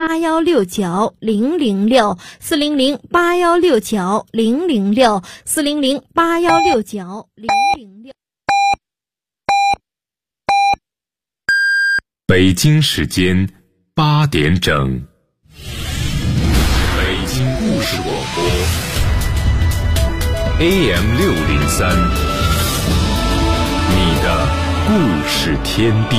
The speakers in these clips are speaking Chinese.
40081690060，40081690060，40081690060。 北京时间8点整，北京故事广播 AM603，你的故事天地。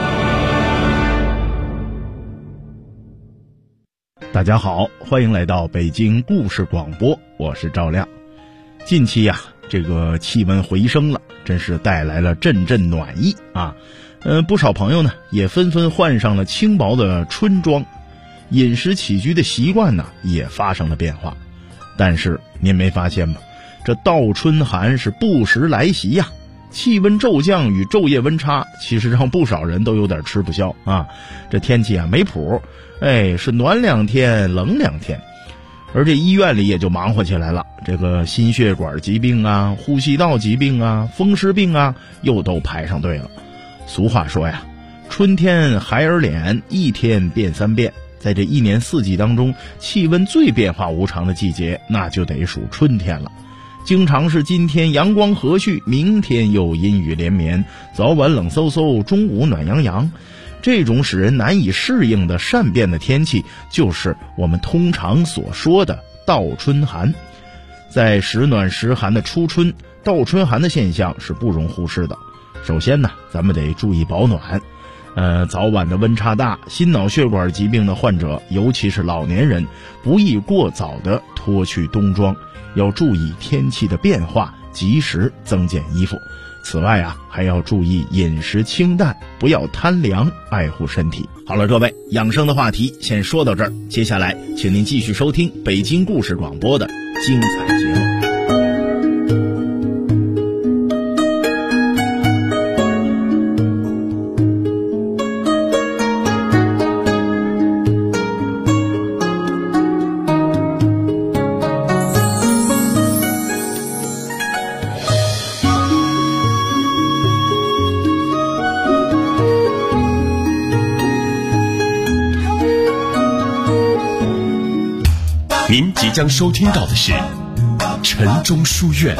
大家好，欢迎来到北京故事广播，我是赵亮。近期这个气温回升了，真是带来了阵阵暖意啊。不少朋友呢也纷纷换上了轻薄的春装，饮食起居的习惯呢也发生了变化。但是您没发现吗？这倒春寒是不时来袭呀，气温骤降与昼夜温差，其实让不少人都有点吃不消啊。这天气没谱，是暖2天冷2天，而这医院里也就忙活起来了。这个心血管疾病啊、呼吸道疾病啊、风湿病啊，又都排上队了。俗话说呀，春天孩儿脸，一天变3变。在这一年4季当中，气温最变化无常的季节，那就得数春天了。经常是今天阳光和煦，明天又阴雨连绵，早晚冷飕飕，中午暖洋洋。这种使人难以适应的善变的天气，就是我们通常所说的倒春寒。在时暖时寒的初春，倒春寒的现象是不容忽视的。首先呢，咱们得注意保暖。早晚的温差大，心脑血管疾病的患者，尤其是老年人，不宜过早的脱去冬装，要注意天气的变化，及时增减衣服。此外还要注意饮食清淡，不要贪凉，爱护身体。好了，各位，养生的话题先说到这儿，接下来请您继续收听北京故事广播的精彩节目。 您即将收听到的是晨钟书院。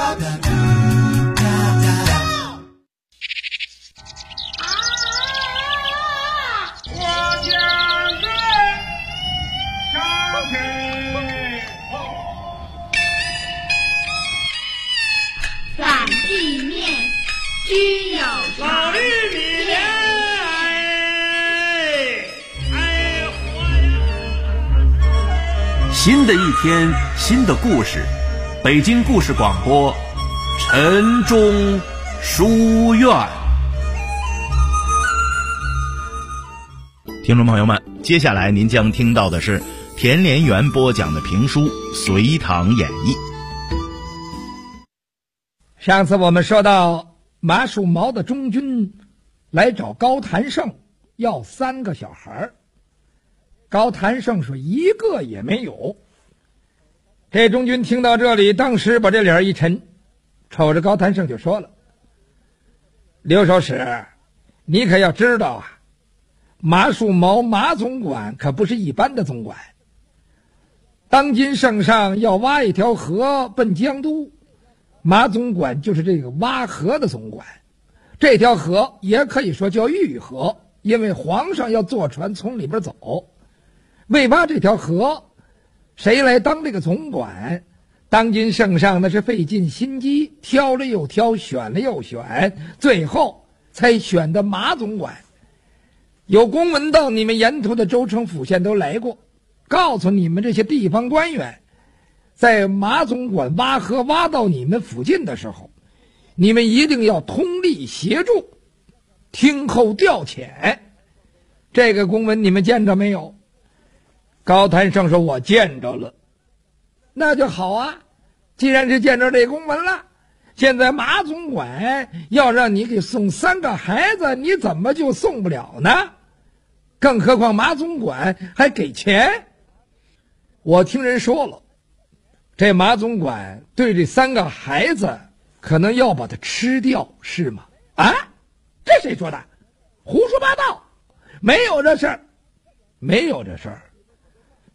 反地面均有老绿米莲， 新的一天，新的故事，北京故事广播，晨钟书院。 听众朋友们，接下来您将听到的是田连元播讲的评书《隋唐演义》。 上次我们说到马树毛的中军来找高谭胜要3个小孩，高谭胜说一个也没有。这中军听到这里，当时把这脸一沉，瞅着高谭胜就说了：刘守使，你可要知道马树毛马总管可不是一般的总管。当今圣上要挖一条河奔江都，马总管就是这个挖河的总管。这条河也可以说叫御河，因为皇上要坐船从里边走。为挖这条河，谁来当这个总管？当今圣上那是费尽心机，挑了又挑，选了又选，最后才选的马总管。有公文到你们沿途的州城府县都来过，告诉你们这些地方官员，在马总管挖河挖到你们附近的时候，你们一定要通力协助，听候调遣。这个公文你们见着没有？高谭胜说：我见着了。那就好啊，既然是见着这公文了，现在马总管要让你给送3个孩子，你怎么就送不了呢？更何况马总管还给钱。我听人说了，这马总管对这3个孩子可能要把他吃掉，是吗？啊，这谁说的？胡说八道，没有这事儿，没有这事儿。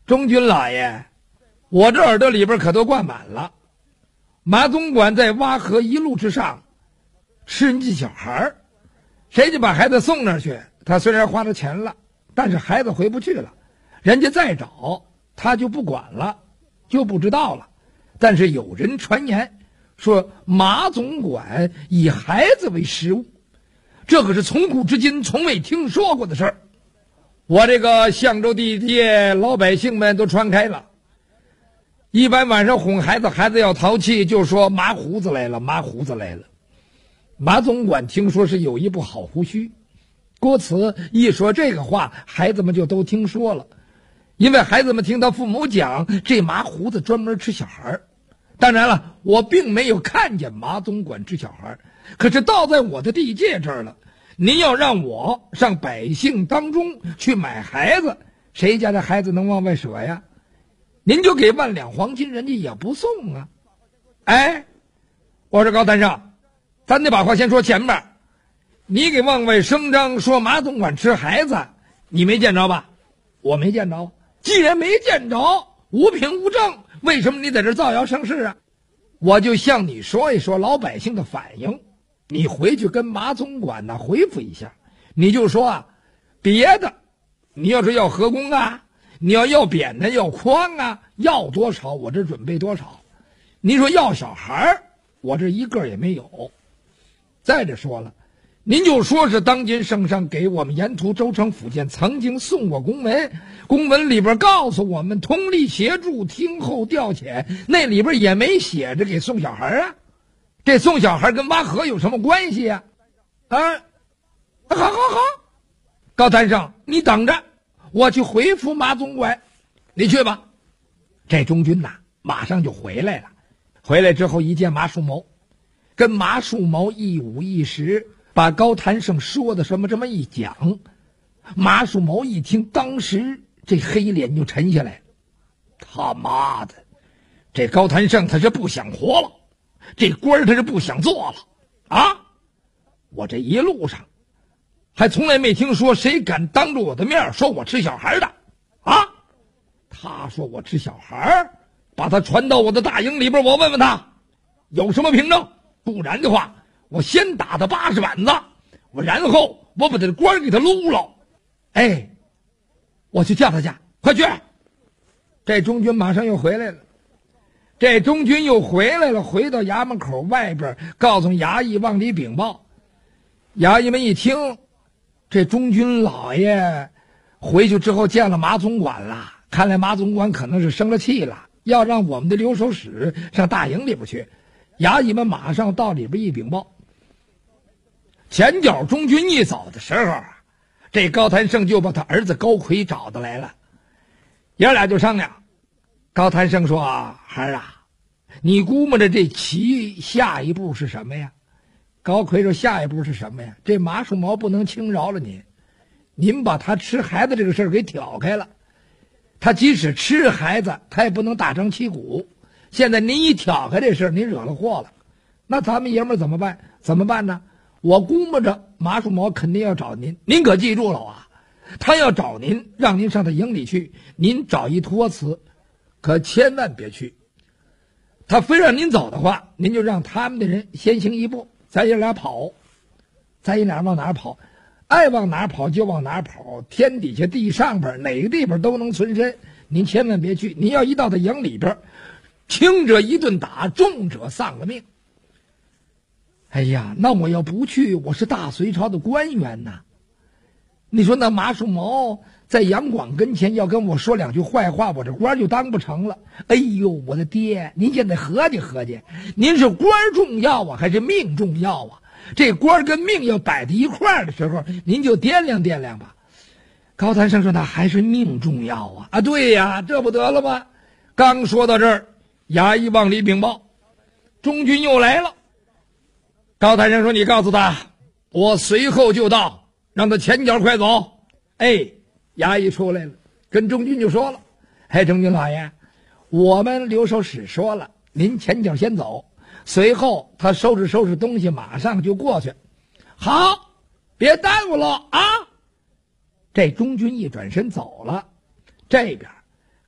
中军老爷，我这耳朵里边可都灌满了。马总管在洼河一路之上吃人家小孩，谁就把孩子送那儿去，他虽然花了钱了，但是孩子回不去了，人家再找他就不管了，就不知道了。但是有人传言说马总管以孩子为食物，这可是从古至今从未听说过的事儿。我这个相州地界老百姓们都传开了，一般晚上哄孩子，孩子要淘气就说麻胡子来了，麻胡子来了。马总管听说是有一部好胡须，郭慈一说这个话，孩子们就都听说了，因为孩子们听他父母讲这麻胡子专门吃小孩。当然了，我并没有看见马总管吃小孩，可是到在我的地界这儿了，您要让我上百姓当中去买孩子，谁家的孩子能往外舍呀？您就给10000两黄金，人家也不送啊。哎，我说高谈生，咱得把话先说前面，你给往外声张说马总管吃孩子，你没见着吧？我没见着。既然没见着，无凭无证，为什么你在这造谣生事啊？我就向你说一说老百姓的反应，你回去跟马总管呢回复一下，你就说啊，别的你要是要河工啊，你要扁担要筐啊，要多少我这准备多少。你说要小孩，我这一个也没有。再者说了，您就说是当今圣上给我们沿途州城府县曾经送过公文，公文里边告诉我们通力协助，听候调遣，那里边也没写着给送小孩啊。这送小孩跟挖河有什么关系呀？好，高谈生，你等着，我去回复马总管，你去吧。这中军呐，马上就回来了。回来之后一见马树谋，跟马树谋一五一十把高谈生说的什么这么一讲，马树谋一听，当时这黑脸就沉下来。他妈的，这高谈生他是不想活了，这官他是不想做了啊！我这一路上还从来没听说谁敢当着我的面说我吃小孩的啊！他说我吃小孩，把他传到我的大营里边，我问问他有什么凭证，不然的话我先打他80板子，然后我把他的官给他撸了。哎，我去叫他去，快去！这中军马上又回来了。这中军又回来了，回到衙门口外边，告诉衙役往里禀报。衙役们一听，这中军老爷回去之后见了马总管了，看来马总管可能是生了气了，要让我们的留守使上大营里边去。衙役们马上到里边一禀报。前脚中军一走的时候，这高谈生就把他儿子高奎找到来了，爷俩就商量。高谈生说啊，孩儿啊，你估摸着这棋下一步是什么呀？高奎说下一步是什么呀？这马树毛不能轻饶了您，您把他吃孩子这个事儿给挑开了。他即使吃孩子，他也不能大张旗鼓。现在您一挑开这事儿，您惹了祸了，那咱们爷们儿怎么办？怎么办呢？我估摸着马树毛肯定要找您，您可记住了啊！他要找您，让您上他营里去，您找一托词，可千万别去。他非让您走的话，您就让他们的人先行一步，咱爷俩跑。咱爷俩往哪儿跑？爱往哪儿跑就往哪儿跑，天底下地上边哪个地方都能存身，您千万别去。您要一到他营里边，轻者一顿打，重者丧了命。哎呀，那我要不去，我是大隋朝的官员呐。你说那马树毛在杨广跟前要跟我说两句坏话，我这官就当不成了。哎呦，我的爹，您现在合计合计，您是官重要啊，还是命重要啊？这官跟命要摆在一块儿的时候，您就掂量掂量吧。高谈生说那还是命重要啊！啊，对呀，这不得了吗？刚说到这儿，衙役往里禀报，中军又来了。高谈生说你告诉他，我随后就到，让他前脚快走。哎，衙役出来了，跟中军就说了，哎，中军老爷，我们留守使说了，您前脚先走，随后他收拾收拾东西，马上就过去。好，别耽误了啊！这中军一转身走了，这边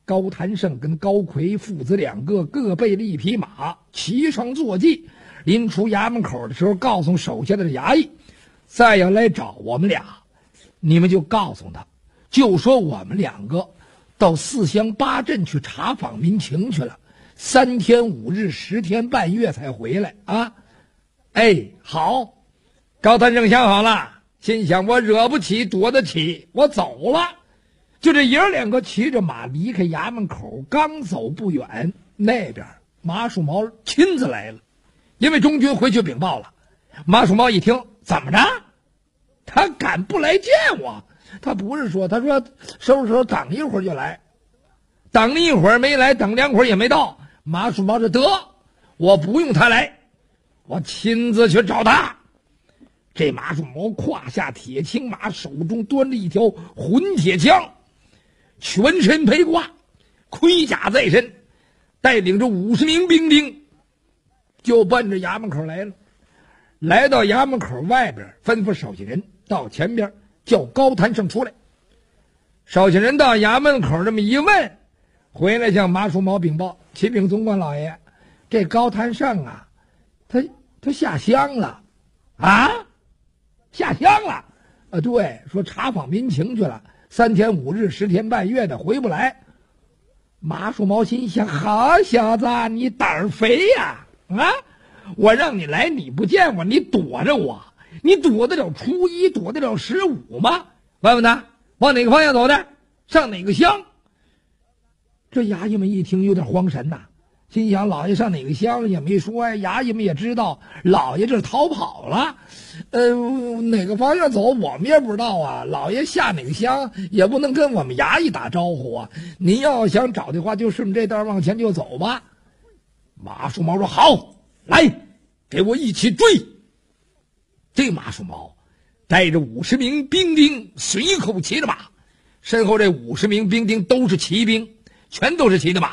高谭胜跟高奎父子两个各备了一匹马，骑上坐骑，临出衙门口的时候，告诉手下的衙役，再要来找我们俩，你们就告诉他，就说我们两个到4乡8镇去查访民情去了，3天5日10天半月才回来啊！哎，好，高谭胜想好了，心想我惹不起躲得起，我走了。就这爷儿两个骑着马离开衙门口，刚走不远，那边马树毛亲自来了，因为中军回去禀报了。马树毛一听，怎么着？他敢不来见我？他不是说，他说收拾收拾，等一会儿就来。等了一会儿没来，等2会儿也没到。马树毛说得，我不用他来，我亲自去找他。这马树毛胯下铁青马，手中端着一条混铁枪，全身披挂，盔甲在身，带领着50名兵丁，就奔着衙门口来了。来到衙门口外边，吩咐手下人到前边叫高谭胜出来。手下人到衙门口这么一问，回来向马树毛禀报：启禀总管老爷，这高谭胜啊，他下乡了啊，下乡了啊！对，说查访民情去了，3天5日10天半月的回不来。马树毛心想：好小子，你胆儿肥呀！啊，我让你来，你不见我，你躲着我，你躲得了初1，躲得了15吗？问问他往哪个方向走的，上哪个乡？这衙役们一听有点慌神呐，心想老爷上哪个乡也没说呀，衙役们也知道老爷这逃跑了，哪个方向走我们也不知道啊，老爷下哪个乡也不能跟我们衙役打招呼啊，您要想找的话就顺这道往前就走吧。马树毛说好，来给我一起追。这马树毛带着50名兵丁随口骑着马，身后这50名兵丁都是骑兵，全都是骑的马，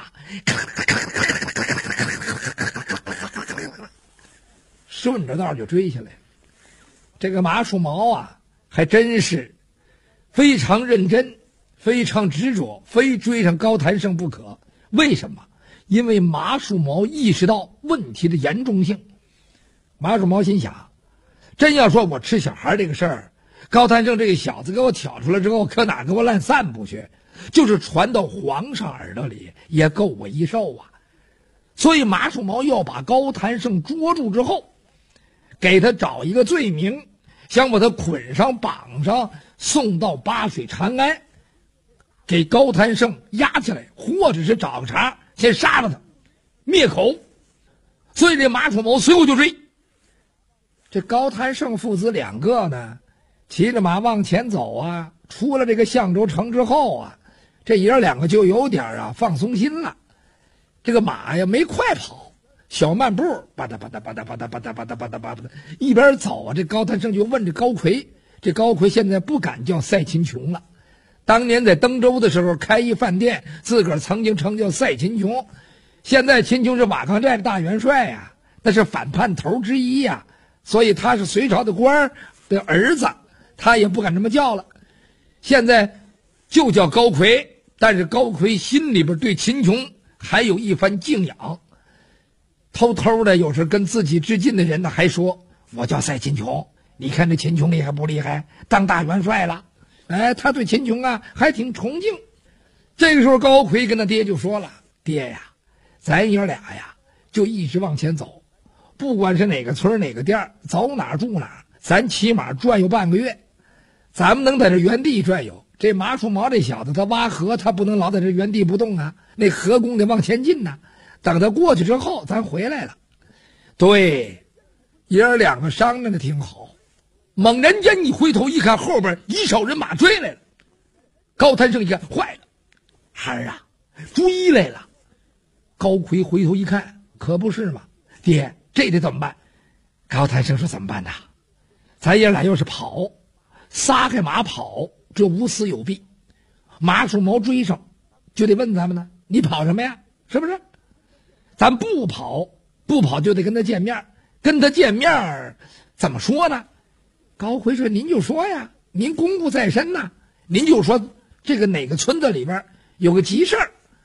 顺着道就追下来。这个马树毛啊，还真是非常认真，非常执着，非追上高谭胜不可。为什么？因为马树毛意识到问题的严重性。马树毛心想，真要说我吃小孩这个事儿，高谭胜这个小子给我挑出来之后，可哪给我烂散布去，就是传到皇上耳朵里也够我一受啊。所以马树毛要把高谭胜捉住之后，给他找一个罪名，想把他捆上绑上，送到巴水长安，给高谭胜押起来，或者是找个茬先杀了他，灭口。所以这马树毛随后就追。这高谭胜父子两个呢，骑着马往前走啊，出了这个象州城之后啊，这爷两个就有点放松心了。这个马呀没快跑，小慢步，吧嗒吧嗒吧嗒吧嗒吧嗒吧嗒吧嗒吧嗒，一边走啊，这高谭胜就问这高奎，这高奎现在不敢叫赛秦琼了。当年在登州的时候开一饭店，自个儿曾经称叫赛秦琼。现在秦琼是瓦岗寨的大元帅呀，那是反叛头之一呀，所以他是隋朝的官的儿子，他也不敢这么叫了。现在就叫高奎，但是高奎心里边对秦琼还有一番敬仰，偷偷的有时跟自己之近的人呢还说，我叫赛秦琼，你看这秦琼厉害不厉害，当大元帅了。哎，他对秦琼啊还挺崇敬。这个时候高奎跟他爹就说了，爹呀，咱爷俩呀就一直往前走，不管是哪个村哪个店，走哪住哪，咱起码转悠半个月，咱们能在这原地转悠。这马树毛这小子他挖河，他不能老在这原地不动啊，那河工得往前进呢，等他过去之后咱回来了。对，爷两个商量的挺好。猛然间一回头一看，后边一哨人马追来了。高谭胜一看，坏了，孩儿啊，追来了。高奎回头一看，可不是嘛，爹，这得怎么办？高谭胜说，怎么办呢？咱爷俩要是跑，撒开马跑，这无死有弊。马树毛追上，就得问咱们呢，你跑什么呀？是不是？咱不跑就得跟他见面，跟他见面怎么说呢？高奎说，您就说呀，您公务在身呐，您就说这个哪个村子里边有个急事儿，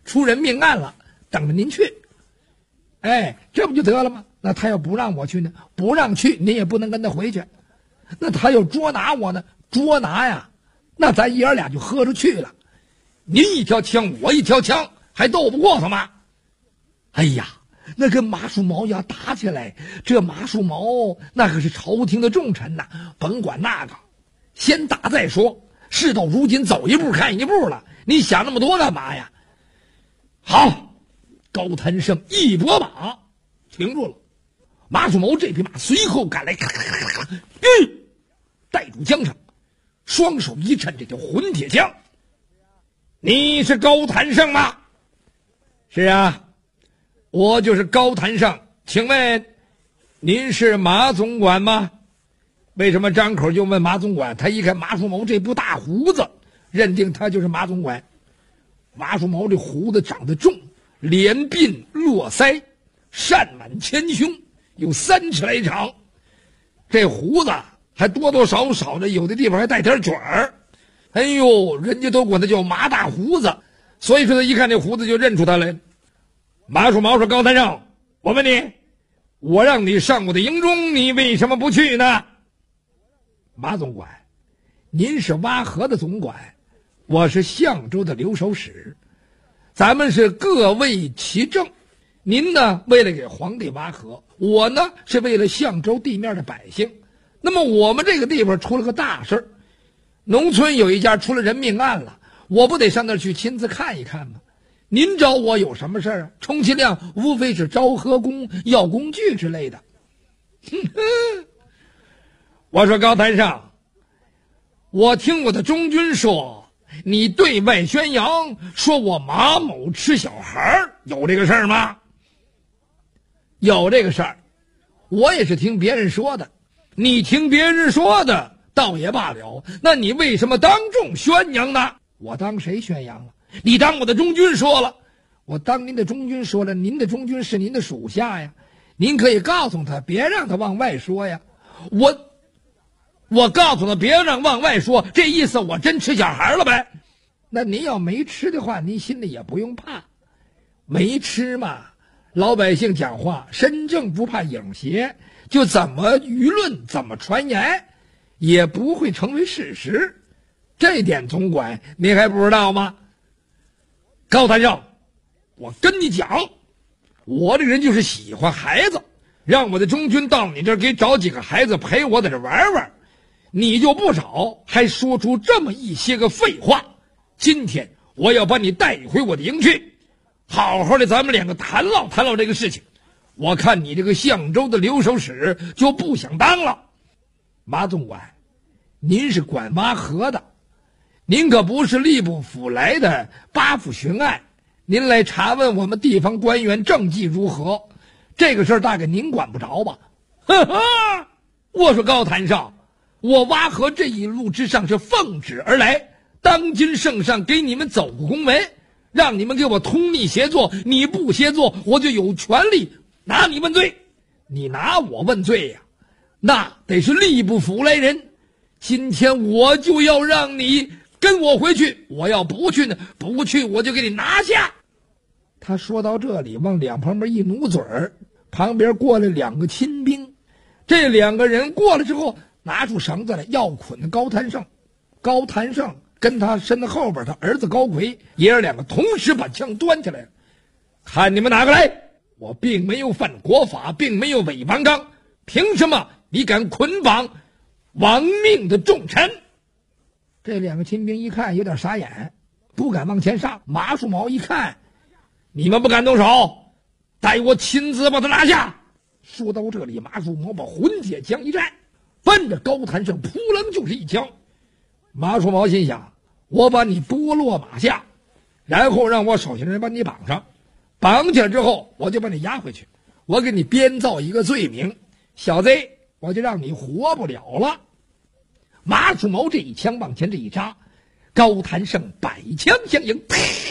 出人命案了，等着您去。哎，这不就得了吗？那他要不让我去呢？不让去，您也不能跟他回去。那他要捉拿我呢？捉拿呀，那咱爷儿俩就喝着去了。您一条枪，我一条枪，还斗不过他吗？哎呀，那跟马树毛要打起来，这马树毛那可是朝廷的重臣呐，甭管那个，先打再说。事到如今，走一步看一步了，你想那么多干嘛呀？好，高谭胜一拨马停住了，马树毛这匹马随后赶来，咔咔咔咔咔，带住缰绳，双手一抻，这叫混铁枪。你是高谭胜吗？是啊，我就是高谭胜。请问您是马总管吗？为什么张口就问马总管？他一看马树毛这部大胡子，认定他就是马总管。马树毛这胡子长得重，连鬓络腮，善满前胸，有3尺来长。这胡子还多多少少的，有的地方还带点卷儿。哎呦，人家都管他叫马大胡子，所以说他一看这胡子就认出他来。马树毛说：“高谭胜，我问你，我让你上我的营中，你为什么不去呢？”马总管，您是挖河的总管，我是相州的留守使，咱们是各为其政。您呢，为了给皇帝挖河，我呢是为了相州地面的百姓。那么我们这个地方出了个大事儿，农村有一家出了人命案了，我不得上那儿去亲自看一看吗？您找我有什么事儿啊？充其量无非是招河工、要工具之类的。我说高谭胜，我听我的中军说，你对外宣扬说我马某吃小孩，有这个事儿吗？有这个事儿，我也是听别人说的。你听别人说的倒也罢了，那你为什么当众宣扬呢？我当谁宣扬了？你当我的中军说了。我当您的中军说了，您的中军是您的属下呀，您可以告诉他，别让他往外说呀。我告诉他别让往外说，这意思我真吃小孩了呗。那您要没吃的话，您心里也不用怕。没吃嘛，老百姓讲话身正不怕影邪，就怎么舆论怎么传言也不会成为事实。这点总管你还不知道吗？高谭胜，我跟你讲，我这个人就是喜欢孩子，让我的中军到你这儿给找几个孩子陪我在这玩玩，你就不少，还说出这么一些个废话。今天我要把你带回我的营去，好好的咱们两个谈唠谈唠这个事情。我看你这个相州的留守使就不想当了。马总管，您是管挖河的，您可不是吏部府来的八府巡按，您来查问我们地方官员政绩如何，这个事儿大概您管不着吧？呵呵，我说高谭胜，我挖河这一路之上是奉旨而来，当今圣上给你们走个公文，让你们给我通力协作，你不协作，我就有权利拿你问罪。你拿我问罪呀，那得是吏部府来人。今天我就要让你跟我回去，我要不去呢，不去我就给你拿下。他说到这里，往两旁边一努嘴儿，旁边过来2个亲兵。这2个人过来之后，拿出绳子来要捆高谭胜。高谭胜跟他身后边他儿子高奎爷儿2个同时把枪端起来了。看你们哪个来，我并没有犯国法，并没有违王纲，凭什么你敢捆绑亡命的重臣？这2个亲兵一看有点傻眼，不敢往前上。马树毛一看，你们不敢动手，待我亲自把他拿下。说到这里，马树毛把混铁枪一站，奔着高谭胜扑棱就是一枪。马树毛心想，我把你拨落马下，然后让我手下人把你绑上，绑起来之后我就把你押回去，我给你编造一个罪名，小子，我就让你活不了了。马树毛这一枪往前这一扎，高谭胜百枪相迎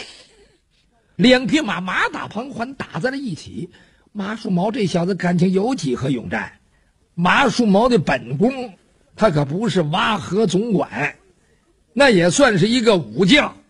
，2匹马马打旁环打在了一起。马树毛这小子感情有几何勇战。马树毛的本宫他可不是挖河总管，那也算是一个武将，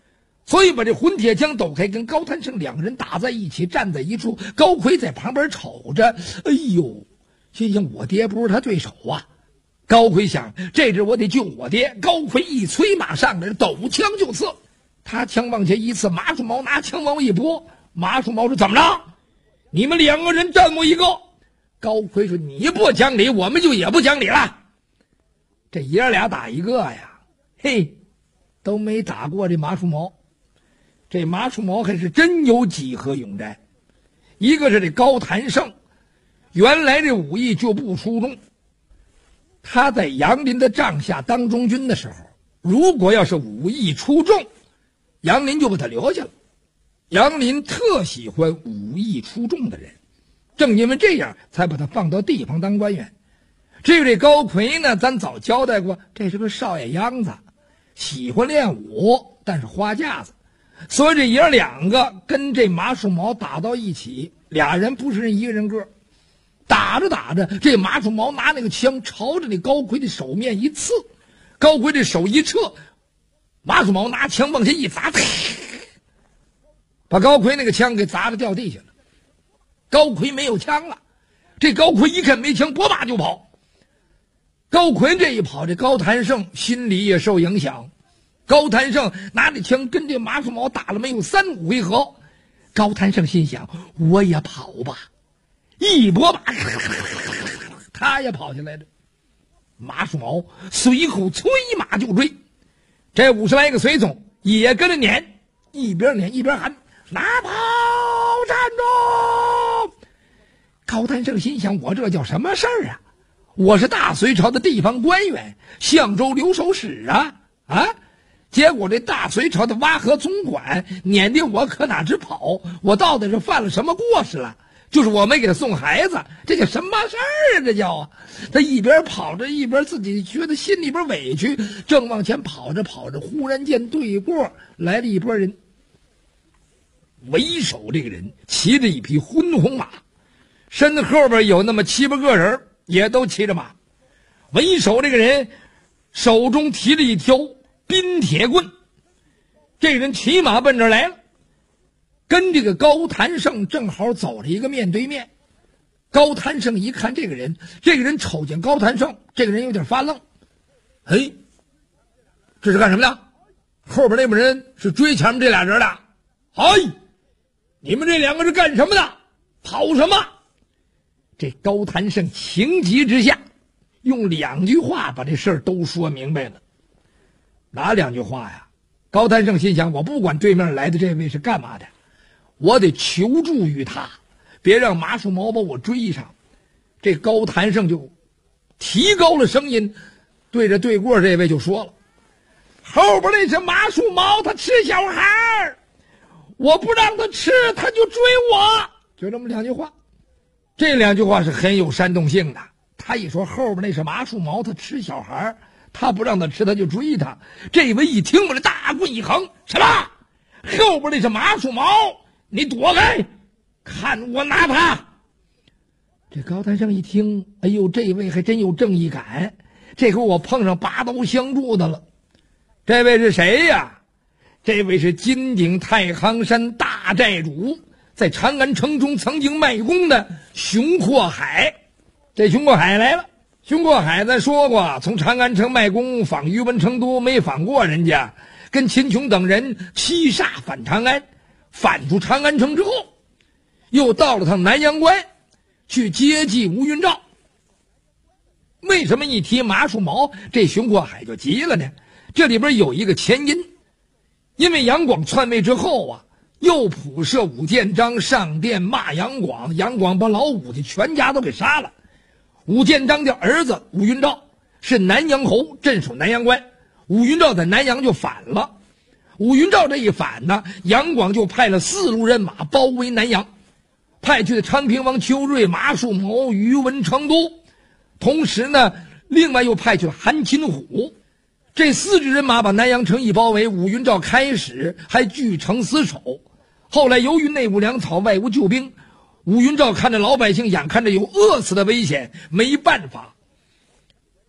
所以把这混铁枪抖开，跟高谭胜两个人打在一起，站在一处。高奎在旁边瞅着，哎呦，心想我爹不是他对手啊。高奎想，这阵我得救我爹。高奎一催马上来，抖枪就刺。他枪往前一刺，马树毛拿枪往一拨。马树毛说：“怎么着？你们两个人战我一个。”高奎说：“你不讲理，我们就也不讲理了。”这爷俩打一个呀，嘿，都没打过这马树毛。这马树毛还是真有几何勇战。一个是这高谭胜，原来这武艺就不出众。他在杨林的帐下当中军的时候，如果要是武艺出众，杨林就把他留下了。杨林特喜欢武艺出众的人，正因为这样才把他放到地方当官员。至于这高奎呢，咱早交代过，这是个少爷秧子，喜欢练武，但是花架子。所以这爷两个跟这马树毛打到一起，俩人不是一个人个。打着打着，这马树毛拿那个枪朝着那高奎的手面一刺，高奎这手一撤，马树毛拿枪往下一砸，把高奎那个枪给砸得掉地下了。高奎没有枪了，这高奎一看没枪，拨马就跑。高奎这一跑，这高谭胜心里也受影响。高谭胜拿着枪跟这马树毛打了没有3-5回合，高谭胜心想，我也跑吧，一拨马，他也跑下来了。马树毛随后催马就追，这50来个随从也跟着撵，一边撵一边喊：“拿跑，站住！”高谭胜心想，我这叫什么事儿啊？我是大隋朝的地方官员，相州留守使啊！结果这大隋朝的挖河总管撵的我可哪知跑，我到底是犯了什么过失了？就是我没给他送孩子，这叫什么事儿啊？这叫啊！他一边跑着一边自己觉得心里边委屈，正往前跑着跑着，忽然见对过来了一拨人。为首这个人骑着一匹昏红马，身后边有那么7-8个人也都骑着马。为首这个人手中提着一条冰铁棍，这个人骑马奔这来了，跟这个高谭胜正好走了一个面对面。高谭胜一看这个人瞅见高谭胜，这个人有点发愣。哎，这是干什么的？后边那帮人是追前面这俩人的。哎，你们这两个是干什么的？跑什么？这高谭胜情急之下用2句话把这事儿都说明白了。哪2句话呀？高谭胜心想，我不管对面来的这位是干嘛的，我得求助于他，别让马树毛把我追上。这高谭胜就提高了声音，对着对过这位就说了：“后边那是马树毛，他吃小孩，我不让他吃，他就追我。”就这么2句话。这2句话是很有煽动性的。他一说后边那是马树毛，他吃小孩，他不让他吃，他就追他。这位一听，我这大棍一横：“什么？后边那是马树毛，你躲开，看我拿他！”这高谭胜一听，哎呦，这位还真有正义感，这回我碰上拔刀相助的了。这位是谁呀？这位是金鼎太行山大寨主，在长安城中曾经卖功的熊阔海。这熊阔海来了。熊阔海咱说过，从长安城卖功，访于文成都，没访过人家，跟秦琼等人七煞反长安。反出长安城之后，又到了趟南阳关去接济吴云照。为什么一提马树毛，这熊阔海就急了呢？这里边有一个前因。因为杨广篡位之后啊，又普设武建章上殿骂杨广，杨广把老武家全家都给杀了。武建章的儿子武云照是南阳侯，镇守南阳关，武云照在南阳就反了。武云照这一反呢，杨广就派了4路人马包围南阳，派去的昌平王邱瑞、马树毛、于文成都，同时呢，另外又派去了韩擒虎。这4支人马把南阳城一包围，武云照开始还据城死守，后来由于内无粮草，外无救兵，武云照看着老百姓眼看着有饿死的危险，没办法，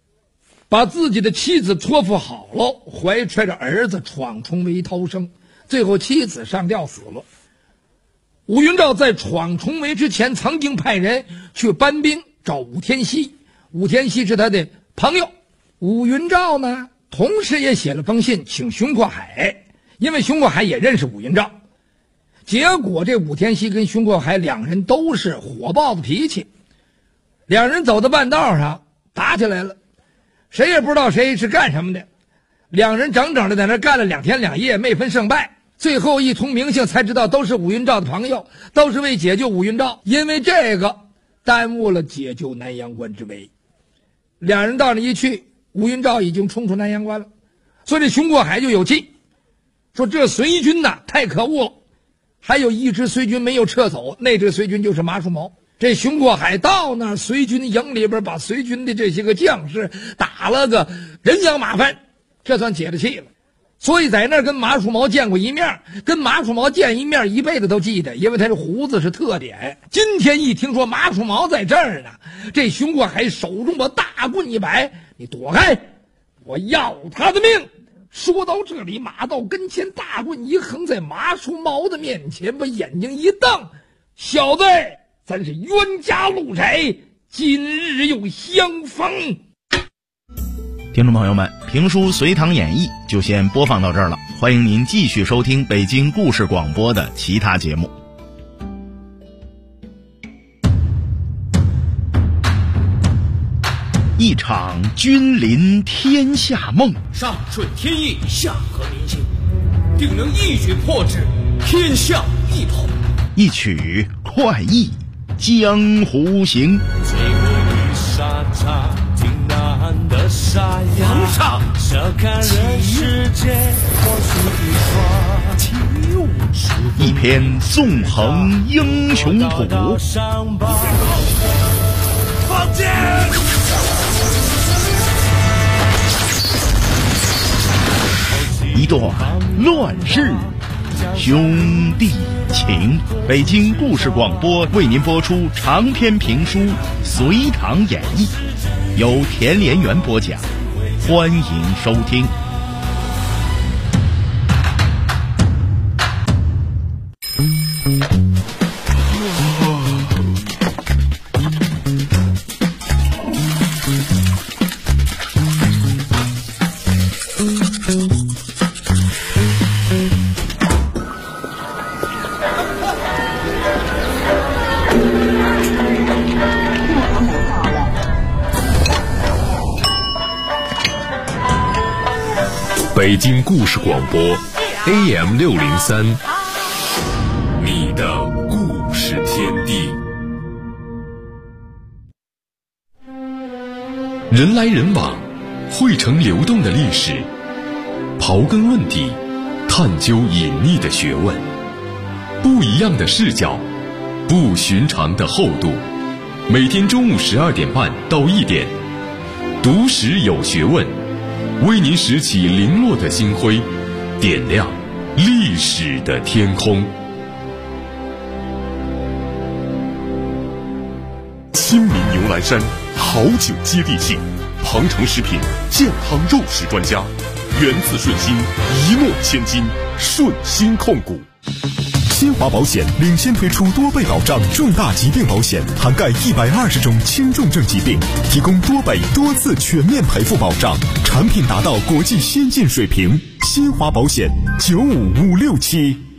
把自己的妻子托付好了，怀揣着儿子闯重围逃生。 最后妻子上吊死了。武云照在闯重围之前曾经派人去搬兵找武天锡，武天锡是他的朋友。武云照呢同时也写了封信请熊阔海，因为熊阔海也认识武云照。结果这武天锡跟熊阔海两人都是火爆的脾气，两人走到半道上打起来了，谁也不知道谁是干什么的，两人整整的在那干了2天2夜，没分胜败。最后一通明姓才知道都是武云照的朋友，都是为解救武云照，因为这个耽误了解救南阳关之围。两人到那一去，武云照已经冲出南阳关了，所以这熊阔海就有气，说这随军呐太可恶了，还有一支随军没有撤走，那支随军就是马树毛。这熊阔海到那儿随军营里边，把随军的这些个将士打了个人仰马翻，这算解了气了。所以在那儿跟马树毛见过一面，跟马树毛见一面一辈子都记得，因为他这胡子是特点。今天一听说马树毛在这儿呢，这熊阔海手中把大棍一摆，你躲开，我要他的命。说到这里，马到跟前，大棍一横在马树毛的面前，把眼睛一瞪，小子，咱是冤家路窄，今日又相逢。 听众朋友们，评书《隋唐演义》就先播放到这儿了，欢迎您继续收听北京故事广播的其他节目。一场君临天下梦， 上顺天意，下合民心，定能一举破之，天下一统。 一曲快意江湖行。 追捕与沙场，挺难的沙哑。 皇上， 笑看人世间，或许一双。 一篇纵横英雄谱。 放箭！ 一段乱世兄弟情。北京故事广播为您播出长篇评书《隋唐演义》，由田连元播讲，欢迎收听。 北京故事广播 AM603，你的故事天地。人来人往，汇成流动的历史，刨根问底，探究隐秘的学问，不一样的视角，不寻常的厚度。每天中午12点半到1点，读史有学问，为您拾起零落的星辉，点亮历史的天空。亲民牛栏山，好酒接地气，庞城食品健康肉食专家，源自顺心，一诺千金，顺心控股。新华保险领先推出多倍保障重大疾病保险，涵盖120种轻重症疾病，提供多倍多次全面赔付保障，产品达到国际先进水平。新华保险95567。